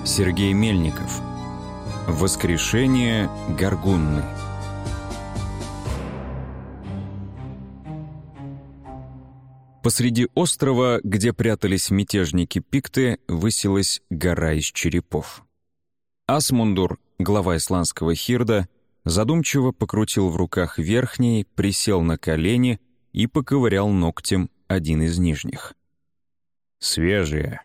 Сергей Мельников. Воскрешение Гаргунны. Посреди острова, где прятались мятежники-пикты, высилась гора из черепов. Асмундур, глава исландского хирда, задумчиво покрутил в руках верхний, присел на колени и поковырял ногтем один из нижних. «Свежие.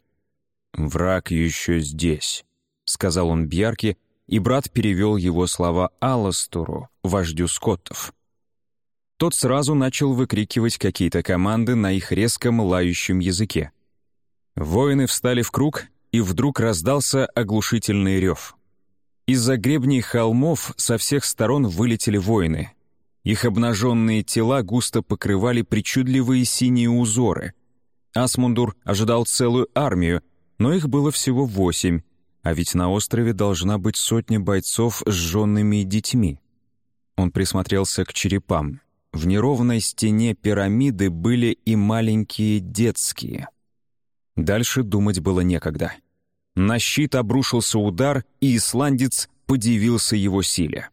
Враг еще здесь», — сказал он Бьярке, и брат перевел его слова Аластуру, вождю скоттов. Тот сразу начал выкрикивать какие-то команды на их резком лающем языке. Воины встали в круг, и вдруг раздался оглушительный рев. Из-за гребней холмов со всех сторон вылетели воины. Их обнаженные тела густо покрывали причудливые синие узоры. Асмундур ожидал целую армию, но их было всего 8, а ведь на острове должна быть 100 бойцов с женами и детьми. Он присмотрелся к черепам. В неровной стене пирамиды были и маленькие детские. Дальше думать было некогда. На щит обрушился удар, и исландец подивился его силе.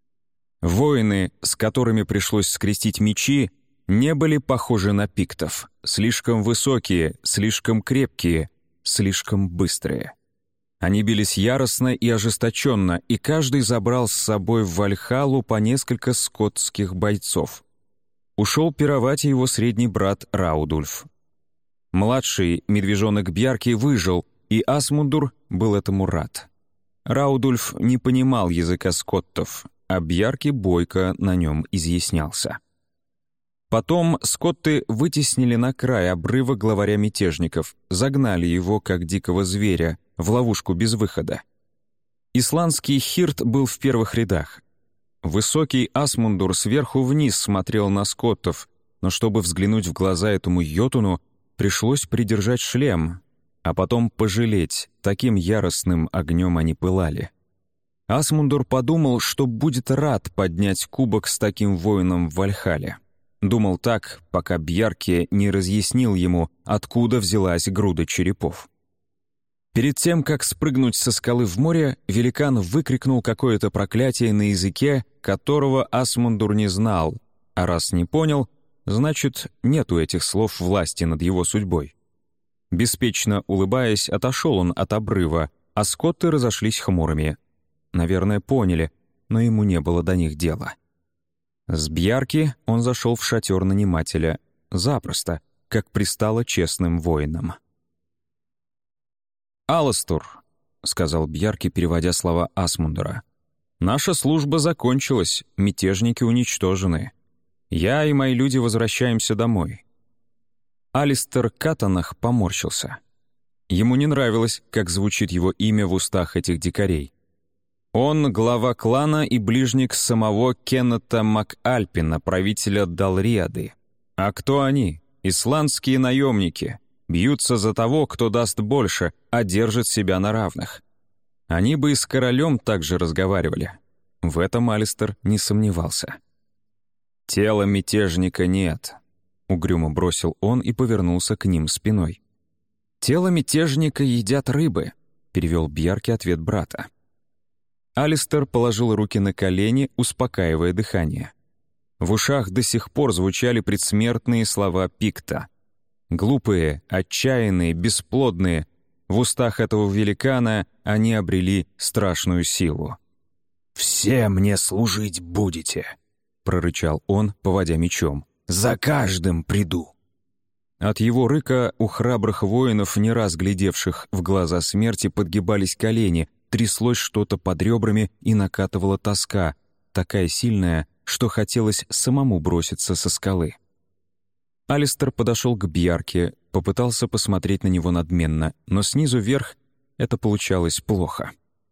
Воины, с которыми пришлось скрестить мечи, не были похожи на пиктов. Слишком высокие, слишком крепкие, слишком быстрые. Они бились яростно и ожесточенно, и каждый забрал с собой в Вальхалу по несколько скотских бойцов. Ушел пировать его средний брат Раудульф. Младший медвежонок Бьярки выжил, и Асмундур был этому рад. Раудульф не понимал языка скоттов, а Бьярки бойко на нем изъяснялся. Потом скотты вытеснили на край обрыва главаря мятежников, загнали его, как дикого зверя, в ловушку без выхода. Исландский хирд был в первых рядах. Высокий Асмундур сверху вниз смотрел на скоттов, но чтобы взглянуть в глаза этому йотуну, пришлось придержать шлем, а потом пожалеть, таким яростным огнем они пылали. Асмундур подумал, что будет рад поднять кубок с таким воином в Вальхале. Думал так, пока Бьярке не разъяснил ему, откуда взялась груда черепов. Перед тем, как спрыгнуть со скалы в море, великан выкрикнул какое-то проклятие на языке, которого Асмундур не знал, а раз не понял, значит, нету этих слов власти над его судьбой. Беспечно улыбаясь, отошел он от обрыва, а скотты разошлись хмурыми. Наверное, поняли, но ему не было до них дела. С Бьярки он зашел в шатер нанимателя запросто, как пристало честным воинам. «Аластур», — сказал Бьярки, переводя слова Асмундура, — «наша служба закончилась, мятежники уничтожены. Я и мои люди возвращаемся домой». Алистер Катанах поморщился. Ему не нравилось, как звучит его имя в устах этих дикарей. Он глава клана и ближник самого Кеннета Макальпина, правителя Далриады. А кто они? Исландские наемники. Бьются за того, кто даст больше, а держит себя на равных. Они бы и с королем также разговаривали. В этом Алистер не сомневался. «Тела мятежника нет», — угрюмо бросил он и повернулся к ним спиной. «Тело мятежника едят рыбы», — перевел Бьярки ответ брата. Алистер положил руки на колени, успокаивая дыхание. В ушах до сих пор звучали предсмертные слова Пикта. Глупые, отчаянные, бесплодные. В устах этого великана они обрели страшную силу. «Все мне служить будете», — прорычал он, поводя мечом. «За каждым приду». От его рыка у храбрых воинов, не раз глядевших в глаза смерти, подгибались колени, тряслось что-то под ребрами и накатывала тоска, такая сильная, что хотелось самому броситься со скалы. Алистер подошел к Бьярке, попытался посмотреть на него надменно, но снизу вверх это получалось плохо.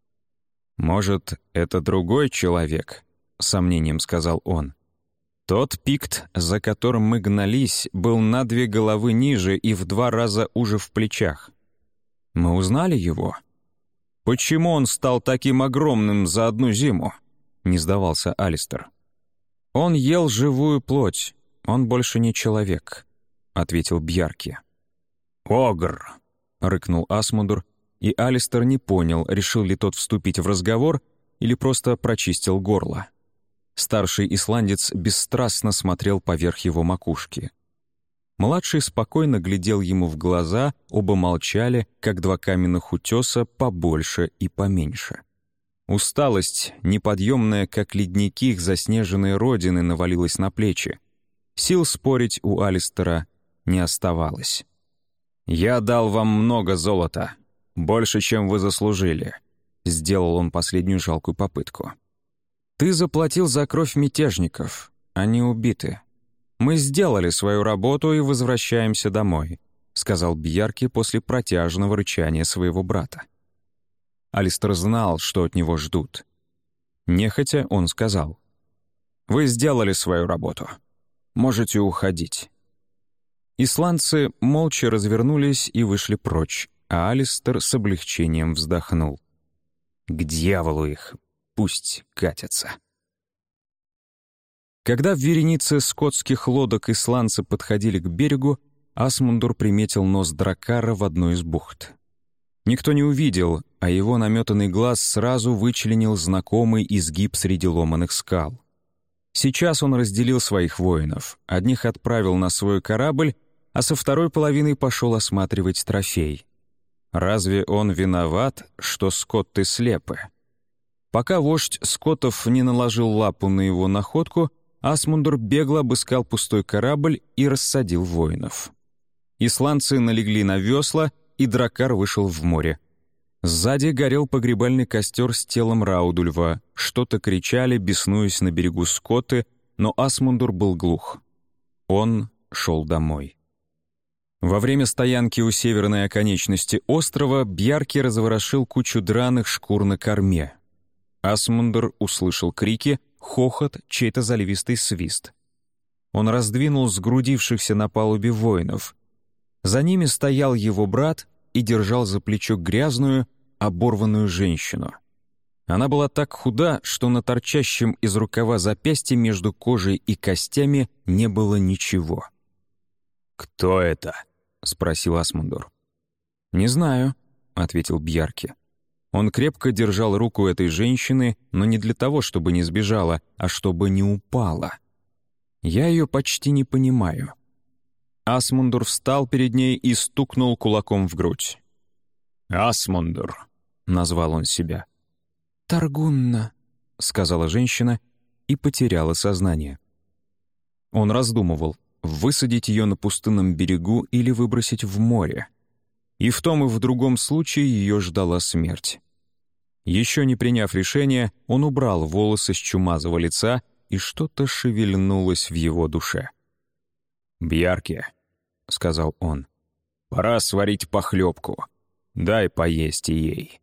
«Может, это другой человек?» — с сомнением сказал он. «Тот пикт, за которым мы гнались, был на 2 головы ниже и в 2 раза уже в плечах. Мы узнали его? Почему он стал таким огромным за одну зиму?» — не сдавался Алистер. «Он ел живую плоть, он больше не человек», — ответил Бьярки. «Огр!» — рыкнул Асмундур и Алистер не понял, решил ли тот вступить в разговор или просто прочистил горло. Старший исландец бесстрастно смотрел поверх его макушки. Младший спокойно глядел ему в глаза, оба молчали, как два каменных утеса, побольше и поменьше. Усталость, неподъемная, как ледники их заснеженной родины, навалилась на плечи. Сил спорить у Алистера не оставалось. «Я дал вам много золота, больше, чем вы заслужили», — сделал он последнюю жалкую попытку. «Ты заплатил за кровь мятежников, они убиты. Мы сделали свою работу и возвращаемся домой», — сказал Бьярки после протяжного рычания своего брата. Алистер знал, что от него ждут. Нехотя он сказал: «Вы сделали свою работу. Можете уходить». Исландцы молча развернулись и вышли прочь, а Алистер с облегчением вздохнул. «К дьяволу их, пусть катятся». Когда в веренице скотских лодок исландцы подходили к берегу, Асмундур приметил нос драккара в одной из бухт. Никто не увидел, а его наметанный глаз сразу вычленил знакомый изгиб среди ломаных скал. Сейчас он разделил своих воинов. Одних отправил на свой корабль, а со второй половиной пошел осматривать трофей. Разве он виноват, что скотты слепы? Пока вождь скоттов не наложил лапу на его находку, Асмундур бегло обыскал пустой корабль и рассадил воинов. Исландцы налегли на весла, и драккар вышел в море. Сзади горел погребальный костер с телом Раудульва. Что-то кричали, беснуясь на берегу скотты, но Асмундур был глух. Он шел домой. Во время стоянки у северной оконечности острова Бьярки разворошил кучу драных шкур на корме. Асмундур услышал крики, хохот, чей-то заливистый свист. Он раздвинул сгрудившихся на палубе воинов. За ними стоял его брат и держал за плечо грязную, оборванную женщину. Она была так худа, что на торчащем из рукава запястье между кожей и костями не было ничего. «Кто это?» — спросил Асмундур. «Не знаю», — ответил Бьярки. Он крепко держал руку этой женщины, но не для того, чтобы не сбежала, а чтобы не упала. «Я ее почти не понимаю». Асмундур встал перед ней и стукнул кулаком в грудь. «Асмундур», — назвал он себя. «Таргунна», — сказала женщина и потеряла сознание. Он раздумывал, высадить ее на пустынном берегу или выбросить в море. И в том и в другом случае ее ждала смерть. Еще не приняв решения, он убрал волосы с чумазого лица, и что-то шевельнулось в его душе. «Бьярки», — сказал он, — «пора сварить похлебку. Дай поесть и ей».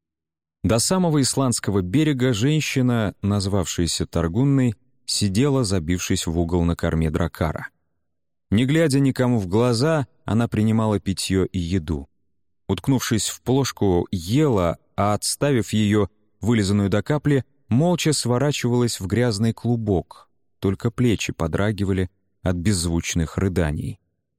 До самого исландского берега женщина, назвавшаяся Таргунной, сидела, забившись в угол на корме драккара. Не глядя никому в глаза, она принимала питье и еду. Уткнувшись в плошку, ела, а отставив ее, вылизанную до капли, молча сворачивалась в грязный клубок, только плечи подрагивали от беззвучных рыданий.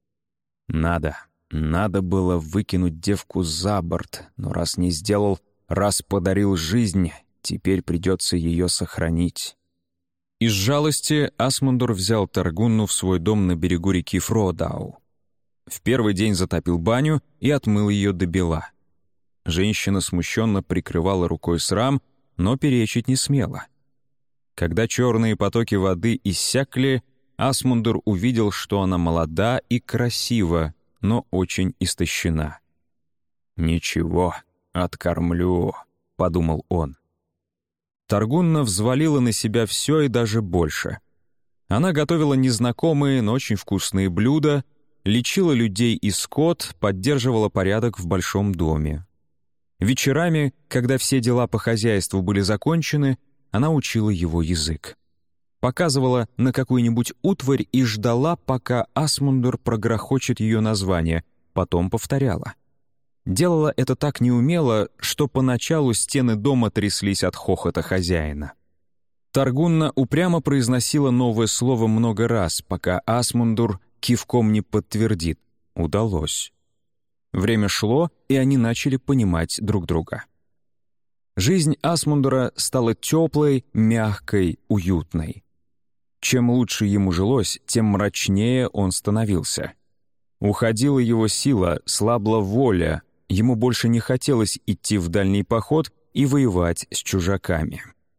Надо было выкинуть девку за борт, но раз не сделал, раз подарил жизнь, теперь придется ее сохранить. Из жалости Асмундур взял Таргунну в свой дом на берегу реки Фродау. В первый день затопил баню и отмыл ее добела. Женщина смущенно прикрывала рукой срам, но перечить не смела. Когда черные потоки воды иссякли, Асмундур увидел, что она молода и красива, но очень истощена. «Ничего, откормлю», — подумал он. Таргунна взвалила на себя все и даже больше. Она готовила незнакомые, но очень вкусные блюда, лечила людей и скот, поддерживала порядок в большом доме. Вечерами, когда все дела по хозяйству были закончены, она учила его язык. Показывала на какую-нибудь утварь и ждала, пока Асмундур прогрохочет ее название, потом повторяла. Делала это так неумело, что поначалу стены дома тряслись от хохота хозяина. Таргунна упрямо произносила новое слово много раз, пока Асмундур кивком не подтвердит. Удалось. Время шло, и они начали понимать друг друга. Жизнь Асмундура стала теплой, мягкой, уютной. Чем лучше ему жилось, тем мрачнее он становился. Уходила его сила, слабла воля, ему больше не хотелось идти в дальний поход и воевать с чужаками.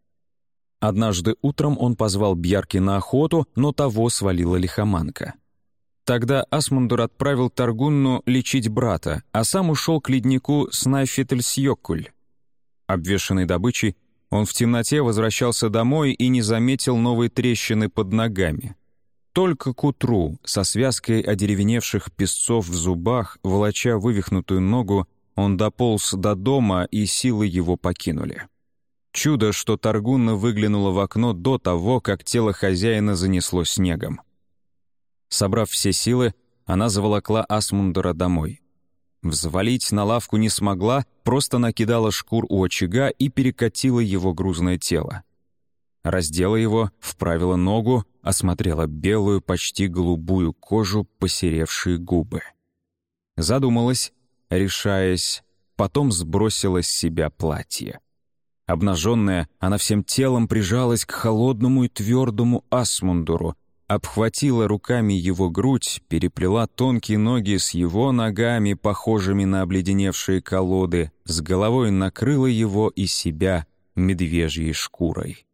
Однажды утром он позвал Бьярки на охоту, но того свалила лихоманка. Тогда Асмундур отправил Таргунну лечить брата, а сам ушел к леднику Снайфетельсjökull. Обвешанный добычей, он в темноте возвращался домой и не заметил новой трещины под ногами. Только к утру, со связкой одеревеневших песцов в зубах, волоча вывихнутую ногу, он дополз до дома, и силы его покинули. Чудо, что Таргунна выглянула в окно до того, как тело хозяина занесло снегом. Собрав все силы, она заволокла Асмундура домой. Взвалить на лавку не смогла, просто накидала шкур у очага и перекатила его грузное тело. Раздела его, вправила ногу, осмотрела белую, почти голубую кожу, посеревшие губы. Задумалась, решаясь, потом сбросила с себя платье. Обнаженная, она всем телом прижалась к холодному и твердому Асмундуру, обхватила руками его грудь, переплела тонкие ноги с его ногами, похожими на обледеневшие колоды, с головой накрыла его и себя медвежьей шкурой.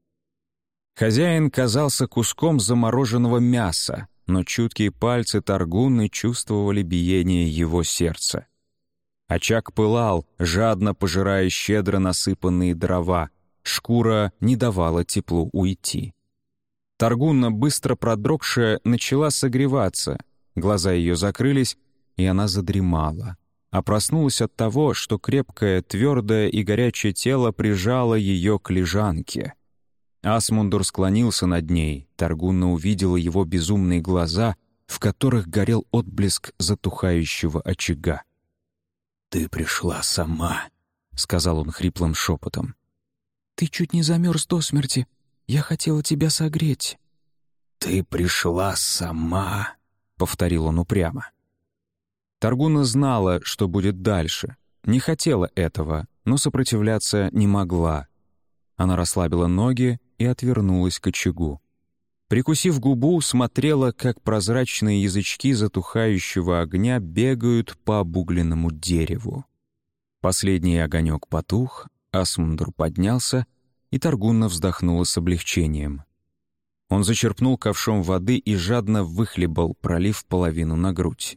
Хозяин казался куском замороженного мяса, но чуткие пальцы Таргунны чувствовали биение его сердца. Очаг пылал, жадно пожирая щедро насыпанные дрова, шкура не давала теплу уйти. Таргунна, быстро продрогшая, начала согреваться, глаза ее закрылись, и она задремала, а проснулась от того, что крепкое, твердое и горячее тело прижало ее к лежанке. Асмундур склонился над ней, Таргунна увидела его безумные глаза, в которых горел отблеск затухающего очага. «Ты пришла сама», — сказал он хриплым шепотом. «Ты чуть не замерз до смерти. Я хотела тебя согреть». «Ты пришла сама», — повторил он упрямо. Таргунна знала, что будет дальше. Не хотела этого, но сопротивляться не могла. Она расслабила ноги и отвернулась к очагу. Прикусив губу, смотрела, как прозрачные язычки затухающего огня бегают по обугленному дереву. Последний огонек потух, Асмундур поднялся, и Таргунна вздохнула с облегчением. Он зачерпнул ковшом воды и жадно выхлебал, пролив половину на грудь.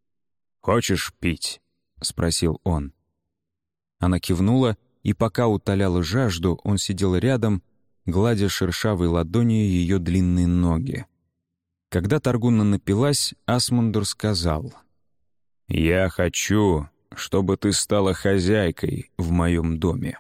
«Хочешь пить?» — спросил он. Она кивнула, и пока утоляла жажду, он сидел рядом, гладя шершавой ладонью ее длинные ноги. Когда Таргунна напилась, Асмундур сказал: «Я хочу, чтобы ты стала хозяйкой в моем доме».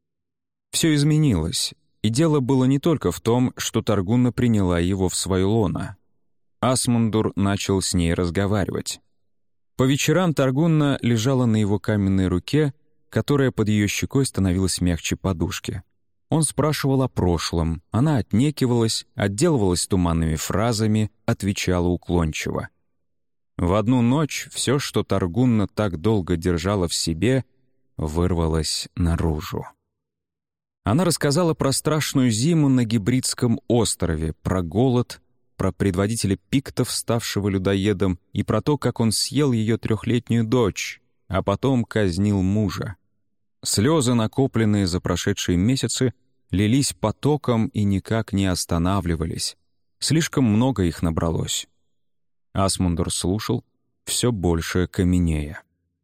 Все изменилось, и дело было не только в том, что Таргунна приняла его в свое лоно. Асмундур начал с ней разговаривать. По вечерам Таргунна лежала на его каменной руке, которая под ее щекой становилась мягче подушки. Он спрашивал о прошлом, она отнекивалась, отделывалась туманными фразами, отвечала уклончиво. В одну ночь все, что Таргунна так долго держала в себе, вырвалось наружу. Она рассказала про страшную зиму на Гибридском острове, про голод, про предводителя пиктов, ставшего людоедом, и про то, как он съел ее 3-летнюю дочь, а потом казнил мужа. Слезы, накопленные за прошедшие месяцы, лились потоком и никак не останавливались. Слишком много их набралось. Асмундур слушал, все больше каменея.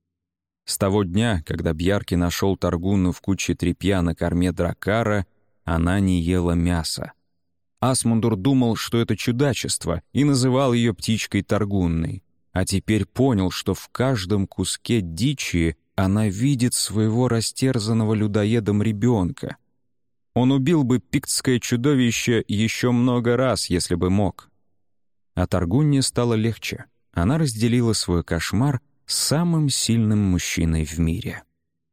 С того дня, когда Бьярки нашел Таргунну в куче тряпья на корме дракара, она не ела мяса. Асмундур думал, что это чудачество, и называл ее птичкой Таргунной, а теперь понял, что в каждом куске дичи она видит своего растерзанного людоедом ребенка. Он убил бы пиктское чудовище еще много раз, если бы мог. А Таргунне стало легче. Она разделила свой кошмар с самым сильным мужчиной в мире.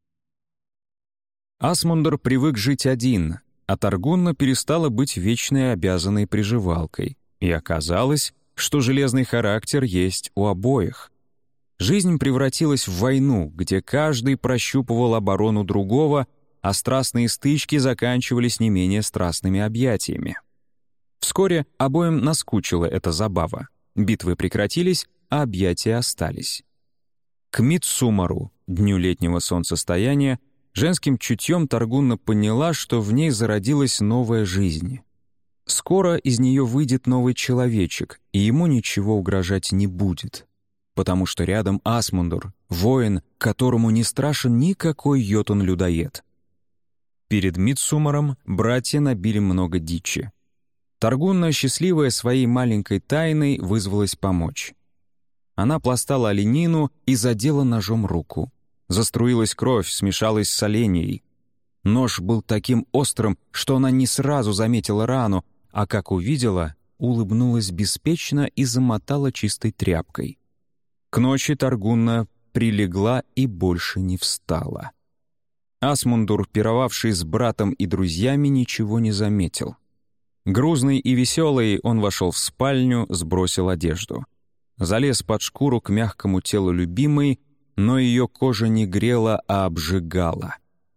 Асмундур привык жить один, а Таргунна перестала быть вечной обязанной приживалкой, и оказалось, что железный характер есть у обоих. Жизнь превратилась в войну, где каждый прощупывал оборону другого, а страстные стычки заканчивались не менее страстными объятиями. Вскоре обоим наскучила эта забава. Битвы прекратились, а объятия остались. К Мидсумару, дню летнего солнцестояния, женским чутьем Таргунна поняла, что в ней зародилась новая жизнь. Скоро из нее выйдет новый человечек, и ему ничего угрожать не будет, потому что рядом Асмундур, воин, которому не страшен никакой йотун-людоед. Перед Мидсумаром братья набили много дичи. Таргунна, счастливая своей маленькой тайной, вызвалась помочь. Она пластала оленину и задела ножом руку. Заструилась кровь, смешалась с оленьей. Нож был таким острым, что она не сразу заметила рану, а как увидела, улыбнулась беспечно и замотала чистой тряпкой. К ночи Таргунна прилегла и больше не встала. Асмундур, пировавший с братом и друзьями, ничего не заметил. Грузный и веселый, он вошел в спальню, сбросил одежду. Залез под шкуру к мягкому телу любимой, но ее кожа не грела, а обжигала.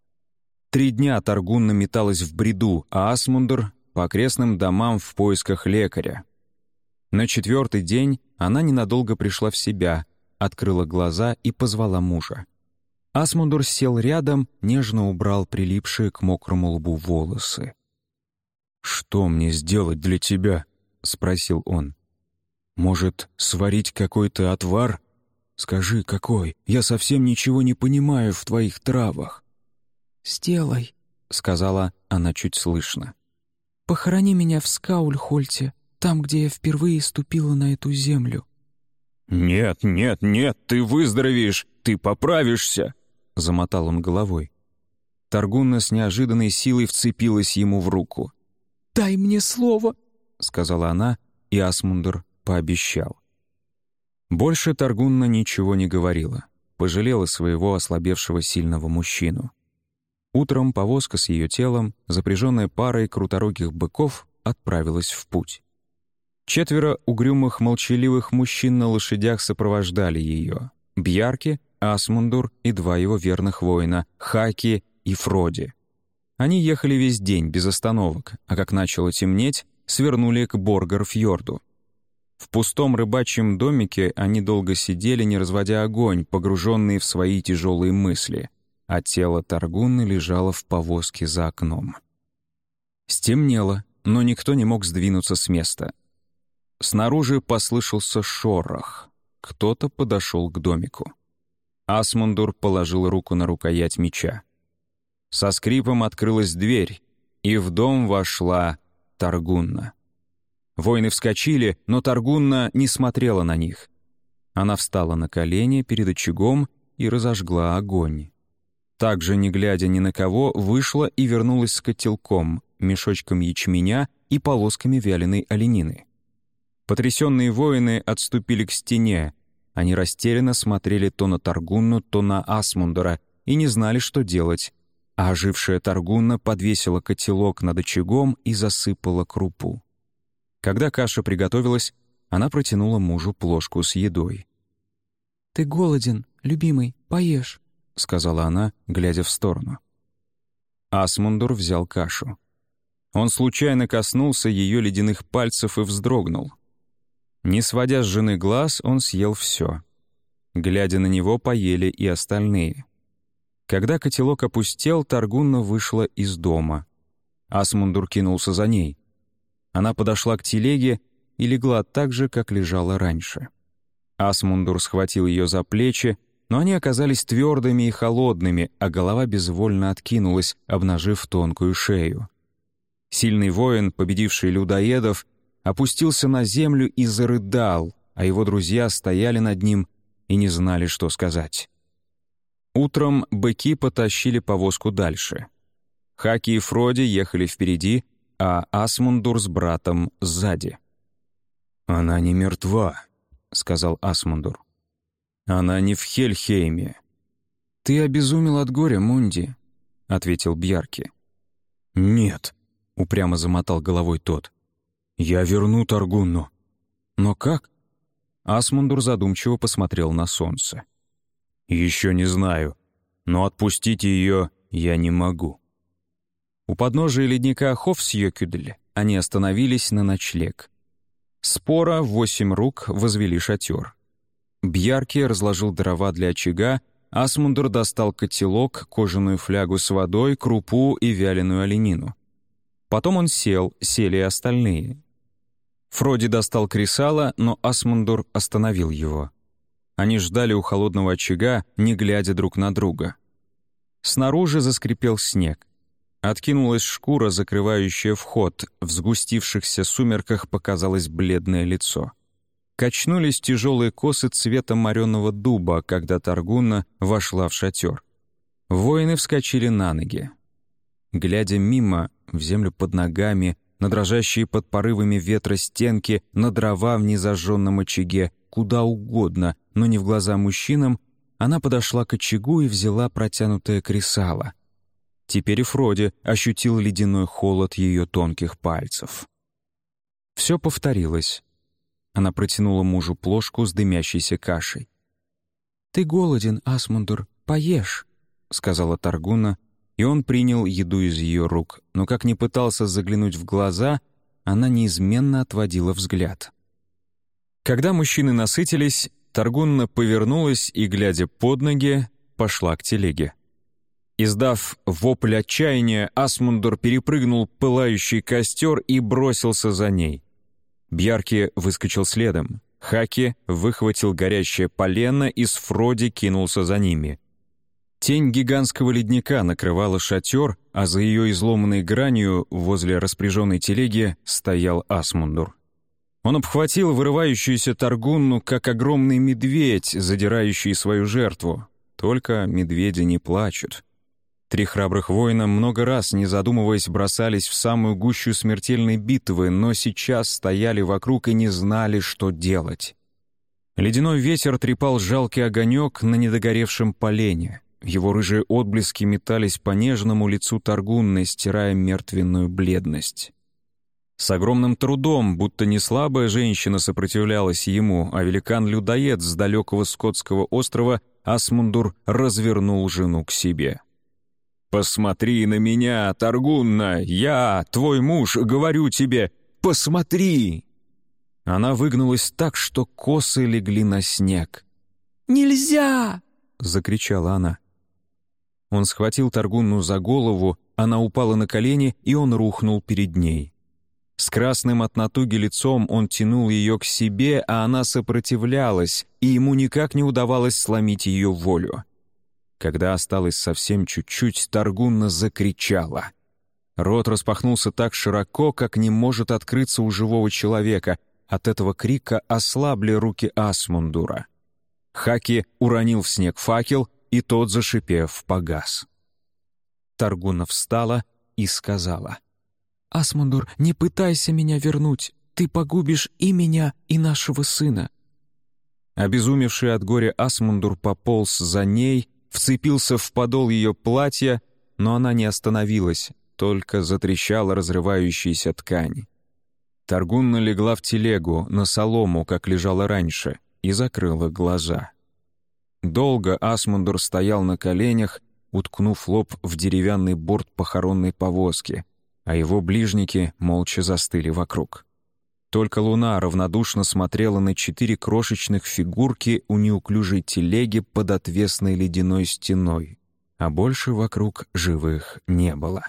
3 дня Таргунна металась в бреду, а Асмундур — по окрестным домам в поисках лекаря. На 4-й день она ненадолго пришла в себя, открыла глаза и позвала мужа. Асмундур сел рядом, нежно убрал прилипшие к мокрому лбу волосы. «Что мне сделать для тебя?» — спросил он. «Может, сварить какой-то отвар? Скажи, какой? Я совсем ничего не понимаю в твоих травах». «Сделай», — сказала она чуть слышно. «Похорони меня в Скаульхольте, там, где я впервые ступила на эту землю». «Нет, нет, нет, ты выздоровеешь, ты поправишься!» — замотал он головой. Таргунна с неожиданной силой вцепилась ему в руку. «Дай мне слово», — сказала она, и Асмундур пообещал. Больше Таргунна ничего не говорила, пожалела своего ослабевшего сильного мужчину. Утром повозка с ее телом, запряженная парой круторогих быков, отправилась в путь. 4 угрюмых молчаливых мужчин на лошадях сопровождали ее: Бьярки, Асмундур и 2 его верных воина — Хаки и Фроди. Они ехали весь день без остановок, а как начало темнеть, свернули к Боргарфьорду. В пустом рыбачьем домике они долго сидели, не разводя огонь, погруженные в свои тяжелые мысли, а тело Таргунны лежало в повозке за окном. Стемнело, но никто не мог сдвинуться с места. Снаружи послышался шорох. Кто-то подошел к домику. Асмундур положил руку на рукоять меча. Со скрипом открылась дверь, и в дом вошла Таргунна. Воины вскочили, но Таргунна не смотрела на них. Она встала на колени перед очагом и разожгла огонь. Также, не глядя ни на кого, вышла и вернулась с котелком, мешочком ячменя и полосками вяленой оленины. Потрясенные воины отступили к стене. Они растерянно смотрели то на Таргунну, то на Асмундура и не знали, что делать. А ожившая Таргунна подвесила котелок над очагом и засыпала крупу. Когда каша приготовилась, она протянула мужу плошку с едой. «Ты голоден, любимый, поешь», — сказала она, глядя в сторону. Асмундур взял кашу. Он случайно коснулся ее ледяных пальцев и вздрогнул. Не сводя с жены глаз, он съел все. Глядя на него, поели и остальные. Когда котелок опустел, Таргунна вышла из дома. Асмундур кинулся за ней. Она подошла к телеге и легла так же, как лежала раньше. Асмундур схватил ее за плечи, но они оказались твердыми и холодными, а голова безвольно откинулась, обнажив тонкую шею. Сильный воин, победивший людоедов, опустился на землю и зарыдал, а его друзья стояли над ним и не знали, что сказать. Утром быки потащили повозку дальше. Хаки и Фроди ехали впереди, а Асмундур с братом сзади. «Она не мертва», — сказал Асмундур. «Она не в Хельхейме». «Ты обезумел от горя, Мунди», — ответил Бьярки. «Нет», — упрямо замотал головой тот. «Я верну Таргунну». «Но как?» Асмундур задумчиво посмотрел на солнце. «Еще не знаю, но отпустить ее я не могу». У подножия ледника Хофсjökull они остановились на ночлег. Спора в 8 рук возвели шатер. Бьярки разложил дрова для очага, Асмундур достал котелок, кожаную флягу с водой, крупу и вяленую оленину. Потом он сели и остальные. Фроди достал кресало, но Асмундур остановил его. Они ждали у холодного очага, не глядя друг на друга. Снаружи заскрипел снег. Откинулась шкура, закрывающая вход. В сгустившихся сумерках показалось бледное лицо. Качнулись тяжелые косы цвета мореного дуба, когда Таргунна вошла в шатер. Воины вскочили на ноги. Глядя мимо, в землю под ногами, на дрожащие под порывами ветра стенки, на дрова в незажженном очаге, куда угодно, но не в глаза мужчинам, она подошла к очагу и взяла протянутое кресало. Теперь и Фроди ощутил ледяной холод ее тонких пальцев. Все повторилось. Она протянула мужу плошку с дымящейся кашей. «Ты голоден, Асмундур, поешь», — сказала Таргунна, и он принял еду из ее рук, но как ни пытался заглянуть в глаза, она неизменно отводила взгляд. Когда мужчины насытились, Таргунна повернулась и, глядя под ноги, пошла к телеге. Издав вопль отчаяния, Асмундур перепрыгнул пылающий костер и бросился за ней. Бьярки выскочил следом. Хаки выхватил горящее полено и с Фроди кинулся за ними. Тень гигантского ледника накрывала шатер, а за ее изломанной гранью возле распряженной телеги стоял Асмундур. Он обхватил вырывающуюся Таргунну, как огромный медведь, задирающий свою жертву. Только медведи не плачут. 3 храбрых воина много раз, не задумываясь, бросались в самую гущу смертельной битвы, но сейчас стояли вокруг и не знали, что делать. Ледяной ветер трепал жалкий огонек на недогоревшем полене. Его рыжие отблески метались по нежному лицу Таргунны, стирая мертвенную бледность. С огромным трудом, будто не слабая женщина сопротивлялась ему, а великан-людоед с далекого скотского острова, Асмундур развернул жену к себе. «Посмотри на меня, Таргунна! Я, твой муж, говорю тебе, посмотри!» Она выгнулась так, что косы легли на снег. «Нельзя!» — закричала она. Он схватил Таргунну за голову, она упала на колени, и он рухнул перед ней. С красным от натуги лицом он тянул ее к себе, а она сопротивлялась, и ему никак не удавалось сломить ее волю. Когда осталось совсем чуть-чуть, Таргунна закричала. Рот распахнулся так широко, как не может открыться у живого человека. От этого крика ослабли руки Асмундура. Хаки уронил в снег факел, и тот, зашипев, погас. Таргунна встала и сказала: «Асмундур, не пытайся меня вернуть. Ты погубишь и меня, и нашего сына». Обезумевший от горя Асмундур пополз за ней, вцепился в подол ее платья, но она не остановилась, только затрещала разрывающаяся ткань. Таргунна легла в телегу, на солому, как лежала раньше, и закрыла глаза. Долго Асмундур стоял на коленях, уткнув лоб в деревянный борт похоронной повозки, а его ближники молча застыли вокруг. Только луна равнодушно смотрела на 4 крошечных фигурки у неуклюжей телеги под отвесной ледяной стеной, а больше вокруг живых не было.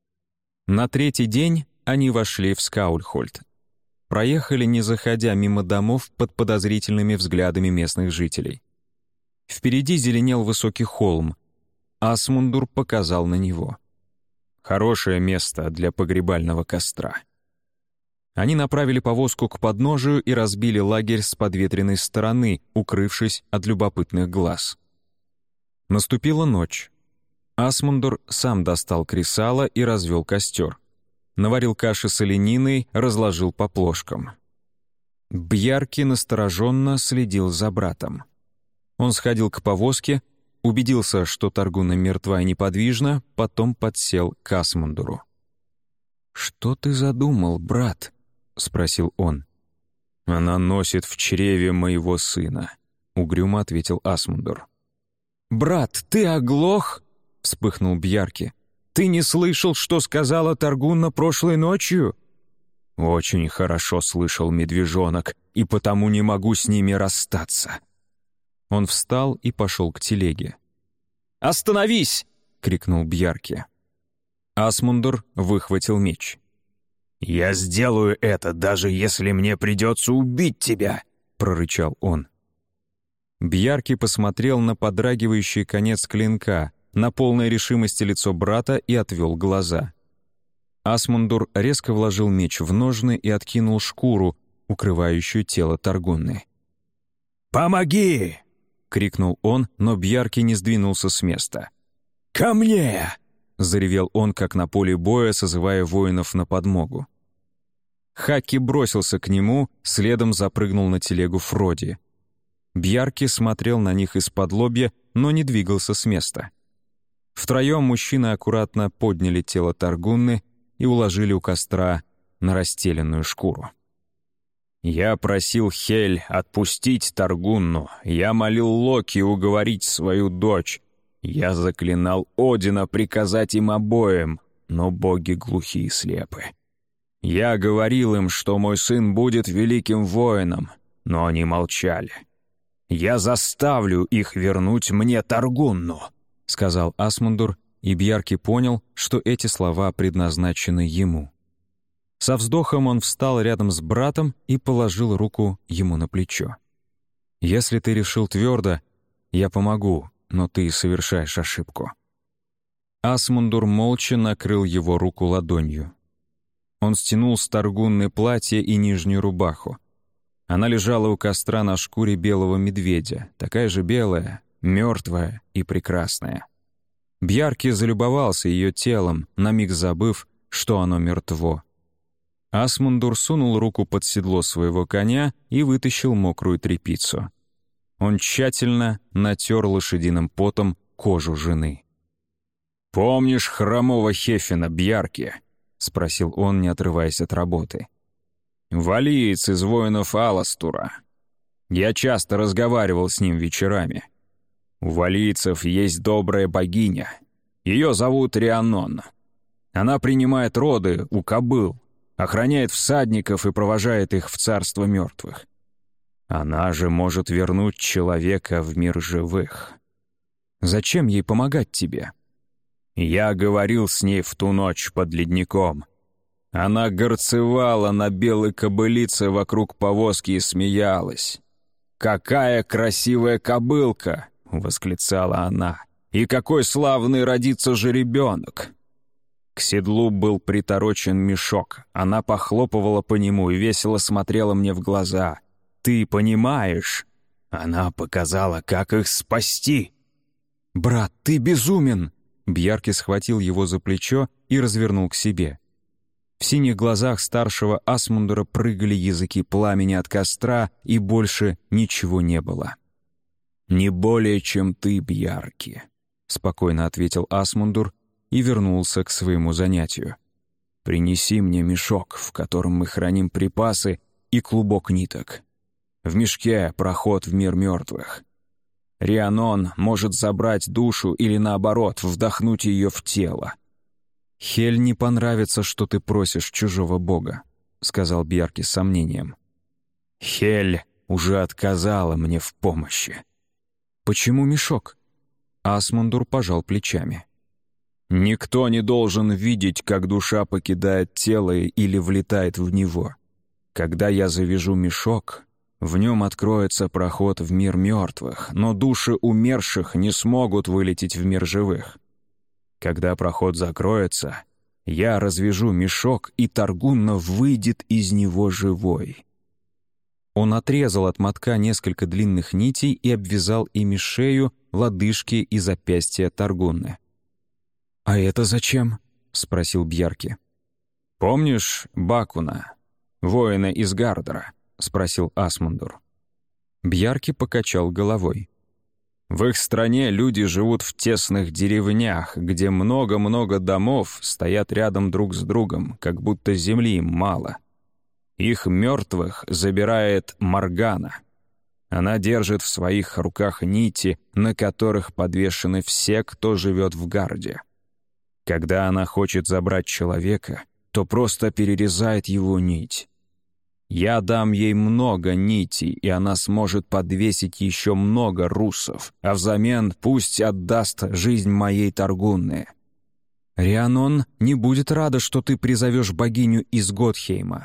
На 3-й день они вошли в Скаульхольд. Проехали, не заходя мимо домов под подозрительными взглядами местных жителей. Впереди зеленел высокий холм. Асмундур показал на него. Хорошее место для погребального костра. Они направили повозку к подножию и разбили лагерь с подветренной стороны, укрывшись от любопытных глаз. Наступила ночь. Асмундур сам достал кресало и развел костер. Наварил каши с олениной, разложил по плошкам. Бьярки настороженно следил за братом. Он сходил к повозке, убедился, что Таргунна мертва и неподвижна, потом подсел к Асмундуру. «Что ты задумал, брат?» — спросил он. «Она носит в чреве моего сына», — угрюмо ответил Асмундур. «Брат, ты оглох?» — вспыхнул Бьярки. «Ты не слышал, что сказала Таргунна прошлой ночью?» «Очень хорошо слышал, медвежонок, и потому не могу с ними расстаться». Он встал и пошел к телеге. «Остановись!» — крикнул Бьярки. Асмундур выхватил меч. «Я сделаю это, даже если мне придется убить тебя!» — прорычал он. Бьярки посмотрел на подрагивающий конец клинка, на полной решимости лицо брата и отвел глаза. Асмундур резко вложил меч в ножны и откинул шкуру, укрывающую тело Таргунны. «Помоги!» — крикнул он, но Бьярки не сдвинулся с места. «Ко мне!» — заревел он, как на поле боя, созывая воинов на подмогу. Хаки бросился к нему, следом запрыгнул на телегу Фроди. Бьярки смотрел на них из-под лобья, но не двигался с места. Втроем мужчины аккуратно подняли тело Таргунны и уложили у костра на расстеленную шкуру. «Я просил Хель отпустить Таргунну, я молил Локи уговорить свою дочь, я заклинал Одина приказать им обоим, но боги глухи и слепы. Я говорил им, что мой сын будет великим воином, но они молчали. Я заставлю их вернуть мне Таргунну», — сказал Асмундур, и Бьярки понял, что эти слова предназначены ему. Со вздохом он встал рядом с братом и положил руку ему на плечо. «Если ты решил твердо, я помогу, но ты совершаешь ошибку». Асмундур молча накрыл его руку ладонью. Он стянул с Таргунны платье и нижнюю рубаху. Она лежала у костра на шкуре белого медведя, такая же белая, мертвая и прекрасная. Бьярки залюбовался ее телом, на миг забыв, что оно мертво. Асмундур сунул руку под седло своего коня и вытащил мокрую тряпицу. Он тщательно натер лошадиным потом кожу жены. «Помнишь хромого Хефина, Бьярки?» — спросил он, не отрываясь от работы. «Валиец из воинов Аластура. Я часто разговаривал с ним вечерами. У валийцев есть добрая богиня. Ее зовут Рианон. Она принимает роды у кобыл, охраняет всадников и провожает их в царство мертвых. Она же может вернуть человека в мир живых. Зачем ей помогать тебе?» Я говорил с ней в ту ночь под ледником. Она горцевала на белой кобылице вокруг повозки и смеялась. «Какая красивая кобылка!» — восклицала она. «И какой славный родится же ребенок!» К седлу был приторочен мешок. Она похлопывала по нему и весело смотрела мне в глаза. «Ты понимаешь?» Она показала, как их спасти. «Брат, ты безумен!» Бьярки схватил его за плечо и развернул к себе. В синих глазах старшего Асмундура прыгали языки пламени от костра, и больше ничего не было. «Не более, чем ты, Бьярки», — спокойно ответил Асмундур и вернулся к своему занятию. «Принеси мне мешок, в котором мы храним припасы, и клубок ниток. В мешке проход в мир мертвых. Рианон может забрать душу или, наоборот, вдохнуть ее в тело». «Хель не понравится, что ты просишь чужого бога», — сказал Бьярки с сомнением. «Хель уже отказала мне в помощи». «Почему мешок?» Асмундур пожал плечами. «Никто не должен видеть, как душа покидает тело или влетает в него. Когда я завяжу мешок, в нем откроется проход в мир мертвых, но души умерших не смогут вылететь в мир живых. Когда проход закроется, я развяжу мешок, и Таргунна выйдет из него живой». Он отрезал от мотка несколько длинных нитей и обвязал ими шею, лодыжки и запястья Таргунны. «А это зачем?» — спросил Бьярки. «Помнишь Бакуна, воина из Гардера?» — спросил Асмундур. Бьярки покачал головой. «В их стране люди живут в тесных деревнях, где много-много домов стоят рядом друг с другом, как будто земли им мало. Их мертвых забирает Моргана. Она держит в своих руках нити, на которых подвешены все, кто живет в Гарде. Когда она хочет забрать человека, то просто перерезает его нить. Я дам ей много нитей, и она сможет подвесить еще много русов, а взамен пусть отдаст жизнь моей Таргунны. Рианон не будет рада, что ты призовешь богиню из Готхейма».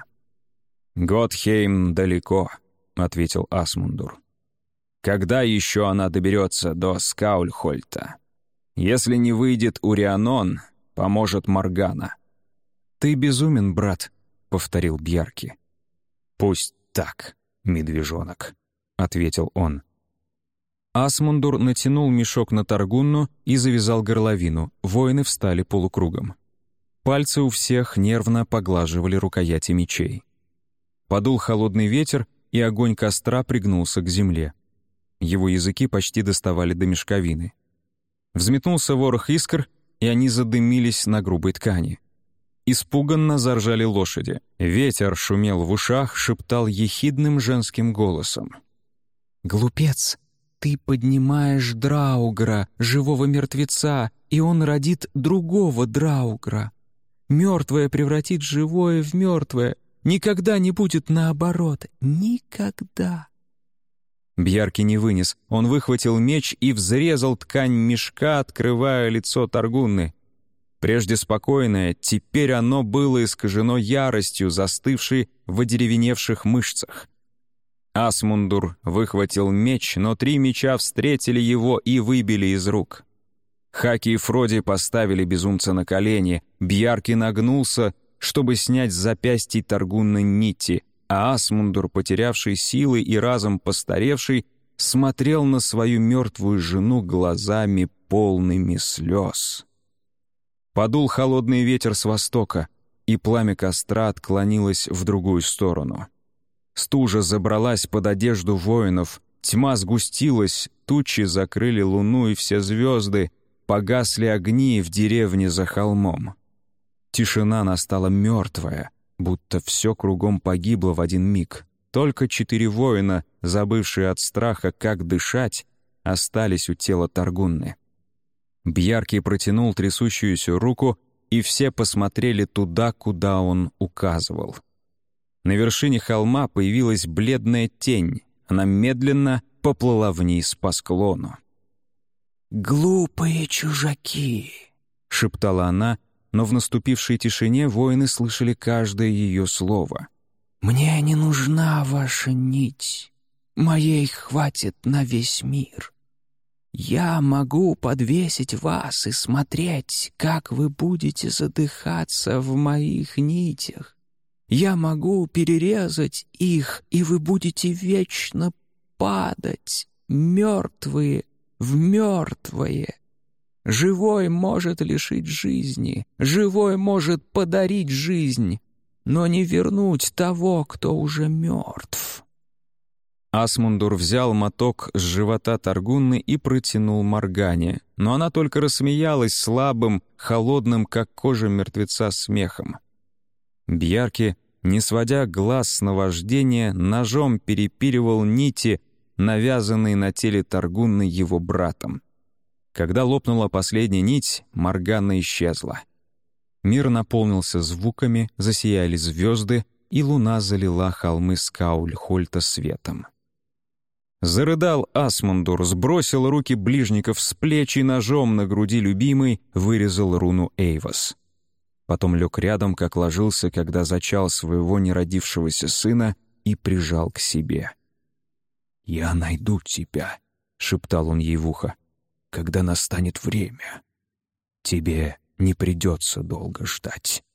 «Готхейм далеко», — ответил Асмундур. «Когда еще она доберется до Скаульхольта? Если не выйдет у Рианон, поможет Моргана». «Ты безумен, брат», — повторил Бьярки. «Пусть так, медвежонок», — ответил он. Асмундур натянул мешок на Таргунну и завязал горловину. Воины встали полукругом. Пальцы у всех нервно поглаживали рукояти мечей. Подул холодный ветер, и огонь костра пригнулся к земле. Его языки почти доставали до мешковины. Взметнулся ворох искр, и они задымились на грубой ткани. Испуганно заржали лошади. Ветер шумел в ушах, шептал ехидным женским голосом. «Глупец! Ты поднимаешь Драугра, живого мертвеца, и он родит другого Драугра. Мертвое превратит живое в мертвое. Никогда не будет наоборот. Никогда!» Бьярки не вынес. Он выхватил меч и взрезал ткань мешка, открывая лицо Таргунны. Прежде спокойное, теперь оно было искажено яростью, застывшей в одеревеневших мышцах. Асмундур выхватил меч, но 3 меча встретили его и выбили из рук. Хаки и Фроди поставили безумца на колени, Бьярки нагнулся, чтобы снять с запястья Таргунны нити, а Асмундур, потерявший силы и разом постаревший, смотрел на свою мертвую жену глазами полными слез. Подул холодный ветер с востока, и пламя костра отклонилось в другую сторону. Стужа забралась под одежду воинов, тьма сгустилась, тучи закрыли луну и все звезды, погасли огни в деревне за холмом. Тишина настала мертвая, будто все кругом погибло в один миг. Только 4 воина, забывшие от страха, как дышать, остались у тела Таргунны. Бьярки протянул трясущуюся руку, и все посмотрели туда, куда он указывал. На вершине холма появилась бледная тень. Она медленно поплыла вниз по склону. «Глупые чужаки!» — шептала она, но в наступившей тишине воины слышали каждое ее слово. «Мне не нужна ваша нить. Моей хватит на весь мир. Я могу подвесить вас и смотреть, как вы будете задыхаться в моих нитях. Я могу перерезать их, и вы будете вечно падать, мертвые в мертвое. Живой может лишить жизни, живой может подарить жизнь, но не вернуть того, кто уже мертв». Асмундур взял моток с живота Таргунны и протянул Моргане, но она только рассмеялась слабым, холодным, как кожа мертвеца, смехом. Бьярки, не сводя глаз с наваждения, ножом перепиливал нити, навязанные на теле Таргунны его братом. Когда лопнула последняя нить, Моргана исчезла. Мир наполнился звуками, засияли звезды, и луна залила холмы Скаульхольта светом. Зарыдал Асмундур, сбросил руки ближников с плеч и ножом на груди любимой вырезал руну Эйвос. Потом лег рядом, как ложился, когда зачал своего неродившегося сына, и прижал к себе. «Я найду тебя», — шептал он ей в ухо, — «когда настанет время. Тебе не придется долго ждать».